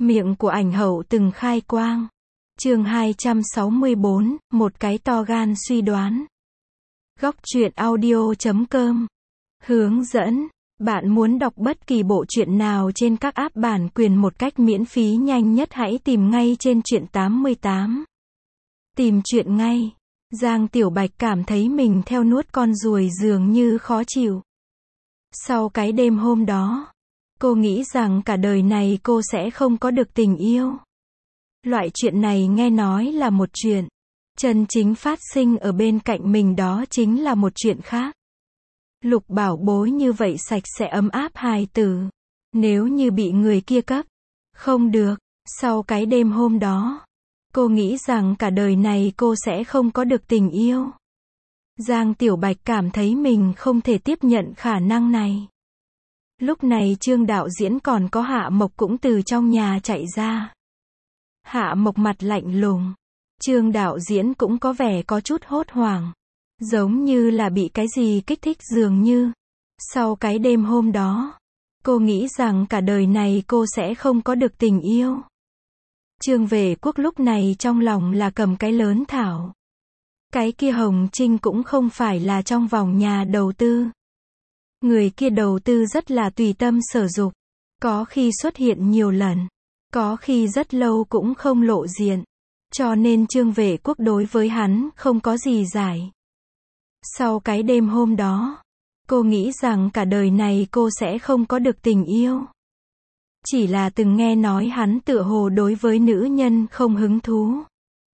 Miệng của ảnh hậu từng khai quang. Chương 264, một cái to gan suy đoán. Góc truyện audio.com. Hướng dẫn. Bạn muốn đọc bất kỳ bộ truyện nào trên các app bản quyền một cách miễn phí nhanh nhất hãy tìm ngay trên truyện 88. Tìm truyện ngay. Giang Tiểu Bạch cảm thấy mình theo nuốt con ruồi dường như khó chịu. Sau cái đêm hôm đó, cô nghĩ rằng cả đời này cô sẽ không có được tình yêu. Loại chuyện này nghe nói là một chuyện, chân chính phát sinh ở bên cạnh mình đó chính là một chuyện khác. Lục Bảo Bối như vậy sạch sẽ ấm áp hài tử. Nếu như bị người kia cấp, không được. Sau cái đêm hôm đó, cô nghĩ rằng cả đời này cô sẽ không có được tình yêu. Giang Tiểu Bạch cảm thấy mình không thể tiếp nhận khả năng này. Lúc này Trương đạo diễn còn có Hạ Mộc cũng từ trong nhà chạy ra. Hạ Mộc mặt lạnh lùng. Trương đạo diễn cũng có vẻ có chút hốt hoảng. Giống như là bị cái gì kích thích dường như. Sau cái đêm hôm đó, cô nghĩ rằng cả đời này cô sẽ không có được tình yêu. Trương Vệ Quốc lúc này trong lòng là cầm cái lớn thảo. Cái kia Hồng Trinh cũng không phải là trong vòng nhà đầu tư. Người kia đầu tư rất là tùy tâm sở dục. Có khi xuất hiện nhiều lần. Có khi rất lâu cũng không lộ diện. Cho nên Trương Vệ Quốc đối với hắn không có gì giải. Sau cái đêm hôm đó, cô nghĩ rằng cả đời này cô sẽ không có được tình yêu. Chỉ là từng nghe nói hắn tựa hồ đối với nữ nhân không hứng thú.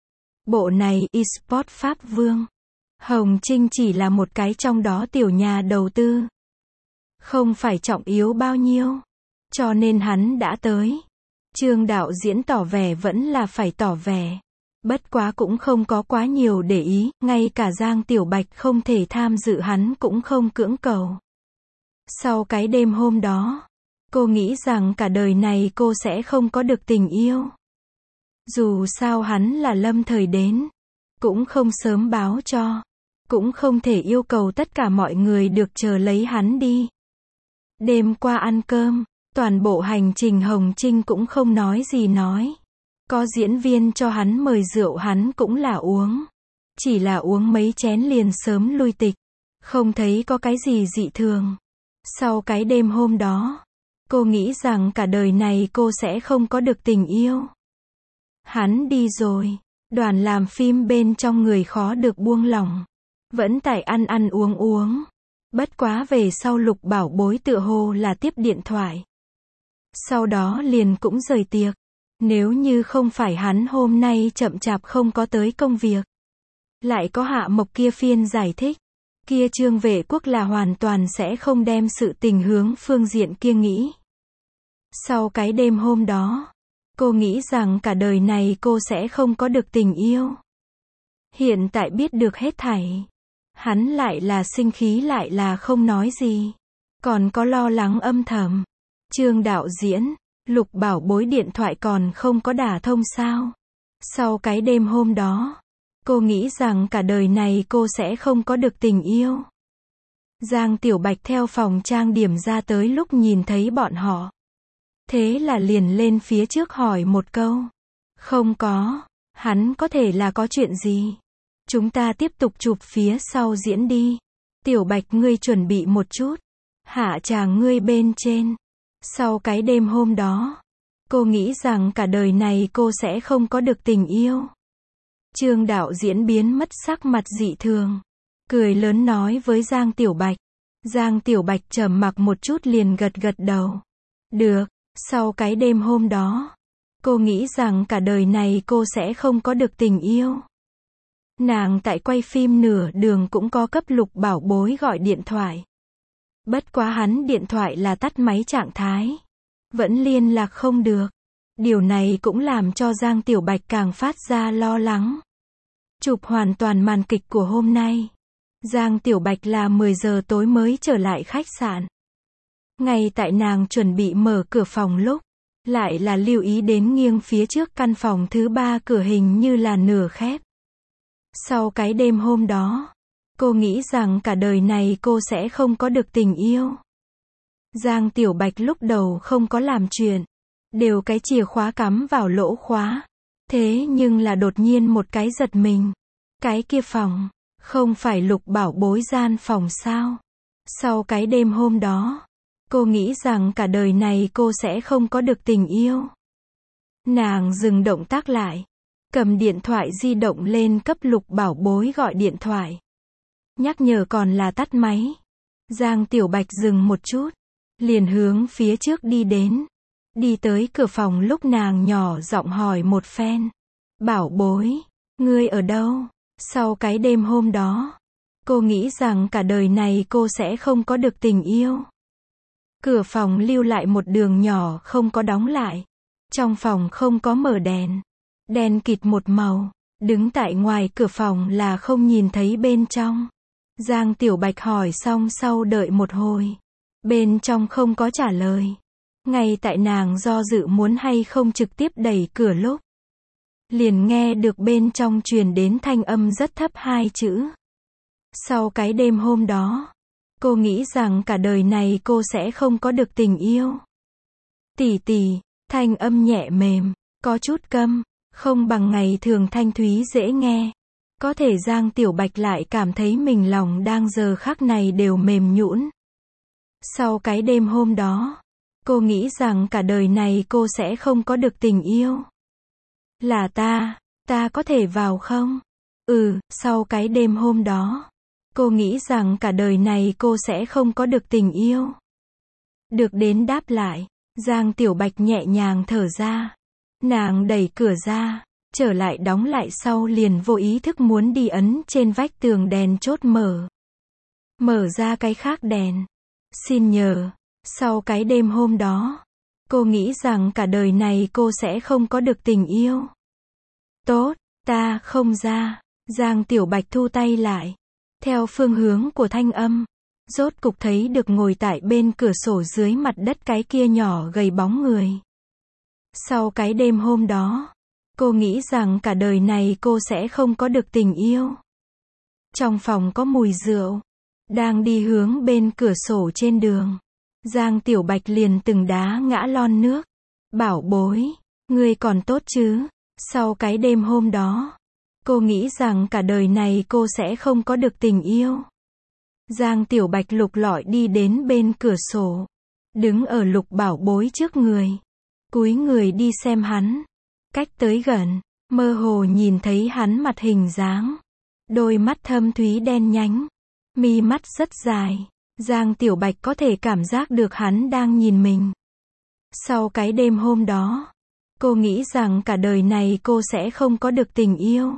Bộ này eSport Pháp Vương. Hồng Trinh chỉ là một cái trong đó tiểu nhà đầu tư. Không phải trọng yếu bao nhiêu. Cho nên hắn đã tới. Trương đạo diễn tỏ vẻ vẫn là phải tỏ vẻ. Bất quá cũng không có quá nhiều để ý, ngay cả Giang Tiểu Bạch không thể tham dự hắn cũng không cưỡng cầu. Sau cái đêm hôm đó, cô nghĩ rằng cả đời này cô sẽ không có được tình yêu. Dù sao hắn là lâm thời đến, cũng không sớm báo cho, cũng không thể yêu cầu tất cả mọi người được chờ lấy hắn đi. Đêm qua ăn cơm, toàn bộ hành trình Hồng Trinh cũng không nói gì nói. Có diễn viên cho hắn mời rượu hắn cũng là uống. Chỉ là uống mấy chén liền sớm lui tịch. Không thấy có cái gì dị thường. Sau cái đêm hôm đó, cô nghĩ rằng cả đời này cô sẽ không có được tình yêu. Hắn đi rồi. Đoàn làm phim bên trong người khó được buông lỏng. Vẫn tại ăn uống. Bất quá về sau Lục Bảo Bối tựa hồ là tiếp điện thoại. Sau đó liền cũng rời tiệc. Nếu như không phải hắn hôm nay chậm chạp không có tới công việc. Lại có Hạ Mộc kia phiên giải thích. Kia Trương Vệ Quốc là hoàn toàn sẽ không đem sự tình hướng phương diện kia nghĩ. Sau cái đêm hôm đó, cô nghĩ rằng cả đời này cô sẽ không có được tình yêu. Hiện tại biết được hết thảy. Hắn lại là sinh khí lại là không nói gì. Còn có lo lắng âm thầm. Trương đạo diễn, Lục Bảo Bối điện thoại còn không có đả thông sao? Sau cái đêm hôm đó, cô nghĩ rằng cả đời này cô sẽ không có được tình yêu. Giang Tiểu Bạch theo phòng trang điểm ra tới lúc nhìn thấy bọn họ. Thế là liền lên phía trước hỏi một câu. Không có, hắn có thể là có chuyện gì? Chúng ta tiếp tục chụp phía sau diễn đi. Tiểu Bạch ngươi chuẩn bị một chút. Hạ Tràng ngươi bên trên. Sau cái đêm hôm đó, cô nghĩ rằng cả đời này cô sẽ không có được tình yêu. Trương đạo diễn biến mất sắc mặt dị thường. Cười lớn nói với Giang Tiểu Bạch. Giang Tiểu Bạch trầm mặc một chút liền gật gật đầu. Được, sau cái đêm hôm đó, cô nghĩ rằng cả đời này cô sẽ không có được tình yêu. Nàng tại quay phim nửa đường cũng có cấp Lục Bảo Bối gọi điện thoại. Bất quá hắn điện thoại là tắt máy trạng thái. Vẫn liên lạc không được. Điều này cũng làm cho Giang Tiểu Bạch càng phát ra lo lắng. Chụp hoàn toàn màn kịch của hôm nay. Giang Tiểu Bạch là 10 giờ tối mới trở lại khách sạn. Ngay tại nàng chuẩn bị mở cửa phòng lúc, lại là lưu ý đến nghiêng phía trước căn phòng thứ 3 cửa hình như là nửa khép. Sau cái đêm hôm đó, cô nghĩ rằng cả đời này cô sẽ không có được tình yêu. Giang Tiểu Bạch lúc đầu không có làm chuyện. đều cái chìa khóa cắm vào lỗ khóa. Thế nhưng là đột nhiên một cái giật mình. Cái kia phòng, không phải Lục Bảo Bối gian phòng sao? Sau cái đêm hôm đó, cô nghĩ rằng cả đời này cô sẽ không có được tình yêu. Nàng dừng động tác lại, cầm điện thoại di động lên cấp Lục Bảo Bối gọi điện thoại. Nhắc nhở còn là tắt máy. Giang Tiểu Bạch dừng một chút, liền hướng phía trước đi đến. Đi tới cửa phòng lúc nàng nhỏ giọng hỏi một phen. Bảo Bối, ngươi ở đâu? Sau cái đêm hôm đó, cô nghĩ rằng cả đời này cô sẽ không có được tình yêu. Cửa phòng lưu lại một đường nhỏ không có đóng lại. Trong phòng không có mở đèn. Đèn kịt một màu. Đứng tại ngoài cửa phòng là không nhìn thấy bên trong. Giang Tiểu Bạch hỏi xong sau đợi một hồi. Bên trong không có trả lời. Ngay tại nàng do dự muốn hay không trực tiếp đẩy cửa lúc. Liền nghe được bên trong truyền đến thanh âm rất thấp hai chữ. Sau cái đêm hôm đó, cô nghĩ rằng cả đời này cô sẽ không có được tình yêu. Tỷ tỷ, thanh âm nhẹ mềm, có chút câm, không bằng ngày thường thanh thúy dễ nghe. Có thể Giang Tiểu Bạch lại cảm thấy mình lòng đang giờ khắc này đều mềm nhũn. Sau cái đêm hôm đó, cô nghĩ rằng cả đời này cô sẽ không có được tình yêu. Là ta có thể vào không? Sau cái đêm hôm đó, cô nghĩ rằng cả đời này cô sẽ không có được tình yêu. Được đến đáp lại, Giang Tiểu Bạch nhẹ nhàng thở ra. Nàng đẩy cửa ra, trở lại đóng lại sau liền vô ý thức muốn đi ấn trên vách tường đèn chốt mở. Mở ra cái khác đèn. Xin nhờ, sau cái đêm hôm đó, cô nghĩ rằng cả đời này cô sẽ không có được tình yêu. Tốt, ta không ra. Giang Tiểu Bạch thu tay lại. Theo phương hướng của thanh âm, rốt cục thấy được ngồi tại bên cửa sổ dưới mặt đất cái kia nhỏ gầy bóng người. Sau cái đêm hôm đó, cô nghĩ rằng cả đời này cô sẽ không có được tình yêu. Trong phòng có mùi rượu. Đang đi hướng bên cửa sổ trên đường. Giang Tiểu Bạch liền từng đá ngã lon nước. Bảo Bối, ngươi còn tốt chứ? Sau cái đêm hôm đó, cô nghĩ rằng cả đời này cô sẽ không có được tình yêu. Giang Tiểu Bạch lục lọi đi đến bên cửa sổ. Đứng ở Lục Bảo Bối trước người. Cúi người đi xem hắn. Cách tới gần, mơ hồ nhìn thấy hắn mặt hình dáng. Đôi mắt thâm thúy đen nhánh. Mi mắt rất dài. Giang Tiểu Bạch có thể cảm giác được hắn đang nhìn mình. Sau cái đêm hôm đó, cô nghĩ rằng cả đời này cô sẽ không có được tình yêu.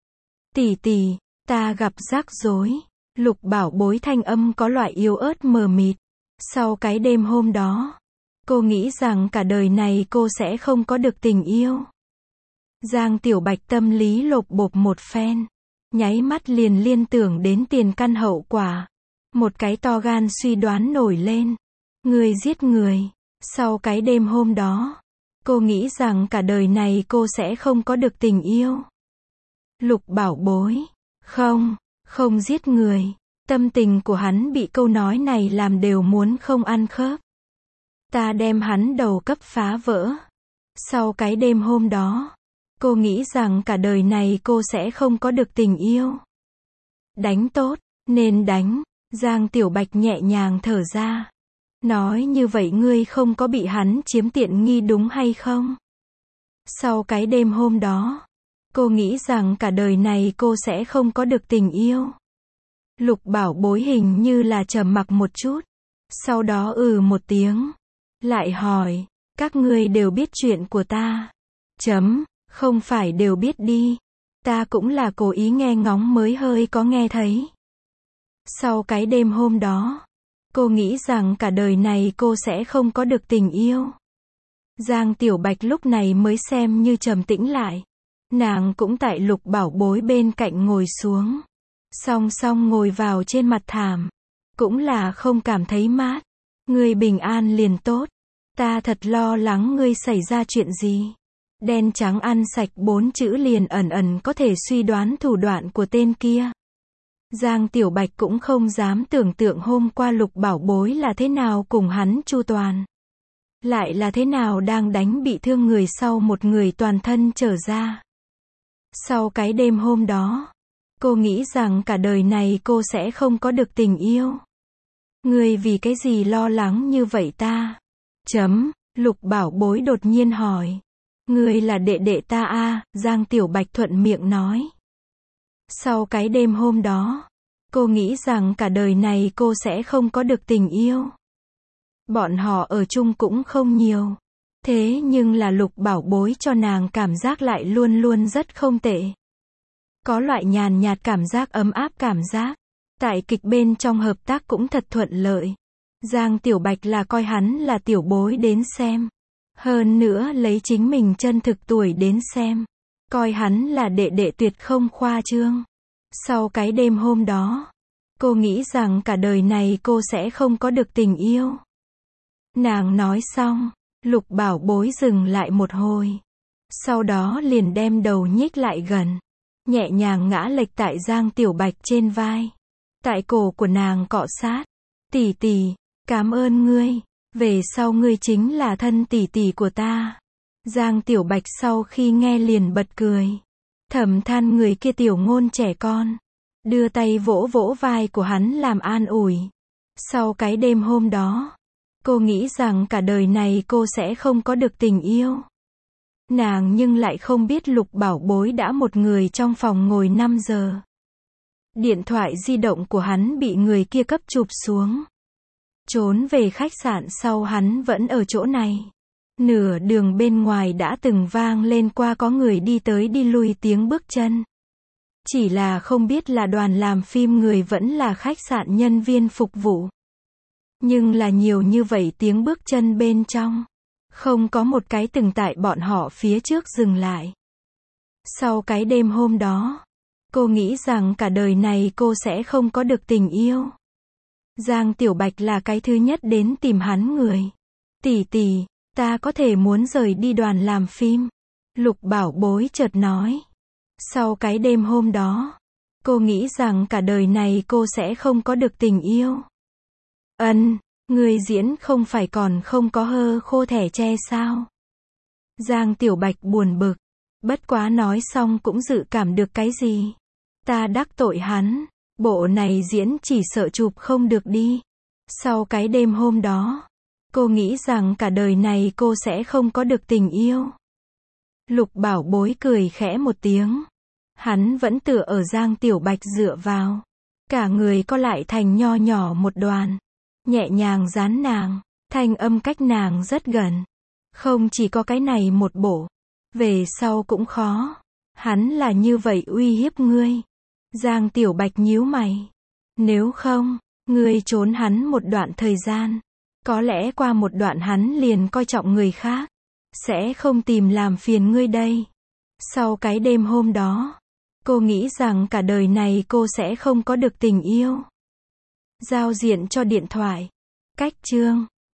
Tỷ tỷ, ta gặp rắc rối. Lục Bảo Bối thanh âm có loại yếu ớt mờ mịt. Sau cái đêm hôm đó, cô nghĩ rằng cả đời này cô sẽ không có được tình yêu. Giang Tiểu Bạch tâm lý lột bột một phen. Nháy mắt liền liên tưởng đến tiền căn hậu quả. Một cái to gan suy đoán nổi lên. Người giết người. Sau cái đêm hôm đó, cô nghĩ rằng cả đời này cô sẽ không có được tình yêu. Lục Bảo Bối. Không giết người. Tâm tình của hắn bị câu nói này làm đều muốn không ăn khớp. Ta đem hắn đầu cấp phá vỡ. Sau cái đêm hôm đó, cô nghĩ rằng cả đời này cô sẽ không có được tình yêu. Đánh tốt, nên đánh. Giang Tiểu Bạch nhẹ nhàng thở ra. Nói như vậy ngươi không có bị hắn chiếm tiện nghi đúng hay không? Sau cái đêm hôm đó, cô nghĩ rằng cả đời này cô sẽ không có được tình yêu. Lục Bảo Bối hình như là trầm mặc một chút. Sau đó một tiếng. Lại hỏi, các ngươi đều biết chuyện của ta. Không phải đều biết đi. Ta cũng là cố ý nghe ngóng mới hơi có nghe thấy. Sau cái đêm hôm đó, cô nghĩ rằng cả đời này cô sẽ không có được tình yêu. Giang Tiểu Bạch lúc này mới xem như trầm tĩnh lại. Nàng cũng tại Lục Bảo Bối bên cạnh ngồi xuống. Song song ngồi vào trên mặt thảm. Cũng là không cảm thấy mát. Ngươi bình an liền tốt. Ta thật lo lắng ngươi xảy ra chuyện gì. Đen trắng ăn sạch 4 chữ liền ẩn ẩn có thể suy đoán thủ đoạn của tên kia. Giang Tiểu Bạch cũng không dám tưởng tượng hôm qua Lục Bảo Bối là thế nào cùng hắn chu toàn. lại là thế nào đang đánh bị thương người sau một người toàn thân trở ra. Sau cái đêm hôm đó, cô nghĩ rằng cả đời này cô sẽ không có được tình yêu. Ngươi vì cái gì lo lắng như vậy ta? Lục Bảo Bối đột nhiên hỏi. Ngươi là đệ đệ ta à, Giang Tiểu Bạch thuận miệng nói. Sau cái đêm hôm đó, cô nghĩ rằng cả đời này cô sẽ không có được tình yêu. Bọn họ ở chung cũng không nhiều. Thế nhưng là Lục Bảo Bối cho nàng cảm giác lại luôn luôn rất không tệ. Có loại nhàn nhạt cảm giác ấm áp cảm giác. Tại kịch bên trong hợp tác cũng thật thuận lợi. Giang Tiểu Bạch là coi hắn là tiểu bối đến xem. Hơn nữa lấy chính mình chân thực tuổi đến xem. Coi hắn là đệ đệ tuyệt không khoa trương. Sau cái đêm hôm đó, cô nghĩ rằng cả đời này cô sẽ không có được tình yêu. Nàng nói xong, Lục Bảo Bối dừng lại một hồi. Sau đó liền đem đầu nhích lại gần. Nhẹ nhàng ngã lệch tại Giang Tiểu Bạch trên vai. Tại cổ của nàng cọ sát. Tỷ tỷ, cảm ơn ngươi. Về sau ngươi chính là thân tỷ tỷ của ta. Giang Tiểu Bạch sau khi nghe liền bật cười. Thầm than người kia tiểu ngôn trẻ con. Đưa tay vỗ vỗ vai của hắn làm an ủi. Sau cái đêm hôm đó, cô nghĩ rằng cả đời này cô sẽ không có được tình yêu. Nàng nhưng lại không biết Lục Bảo Bối đã một người trong phòng ngồi 5 giờ. Điện thoại di động của hắn bị người kia cấp chụp xuống. Trốn về khách sạn sau hắn vẫn ở chỗ này. Nửa đường bên ngoài đã từng vang lên qua có người đi tới đi lui tiếng bước chân. Chỉ là không biết là đoàn làm phim người vẫn là khách sạn nhân viên phục vụ. Nhưng là nhiều như vậy tiếng bước chân bên trong. Không có một cái từng tại bọn họ phía trước dừng lại. Sau cái đêm hôm đó, cô nghĩ rằng cả đời này cô sẽ không có được tình yêu. Giang Tiểu Bạch là cái thứ nhất đến tìm hắn người. Tỷ tỷ, ta có thể muốn rời đi đoàn làm phim. Lục Bảo Bối chợt nói. Sau cái đêm hôm đó, cô nghĩ rằng cả đời này cô sẽ không có được tình yêu. Người diễn không phải còn không có hơ khô thẻ tre sao? Giang Tiểu Bạch buồn bực. Bất quá nói xong cũng dự cảm được cái gì. Ta đắc tội hắn. Bộ này diễn chỉ sợ chụp không được đi. Sau cái đêm hôm đó, cô nghĩ rằng cả đời này cô sẽ không có được tình yêu. Lục Bảo Bối cười khẽ một tiếng. Hắn vẫn tựa ở Giang Tiểu Bạch dựa vào. Cả người co lại thành nho nhỏ một đoàn. Nhẹ nhàng dán nàng. Thanh âm cách nàng rất gần. Không chỉ có cái này một bộ. Về sau cũng khó. Hắn là như vậy uy hiếp ngươi. Giang Tiểu Bạch nhíu mày. Nếu không, ngươi trốn hắn một đoạn thời gian. Có lẽ qua một đoạn hắn liền coi trọng người khác. Sẽ không tìm làm phiền ngươi đây. Sau cái đêm hôm đó, cô nghĩ rằng cả đời này cô sẽ không có được tình yêu. Giao diện cho điện thoại. Cách chương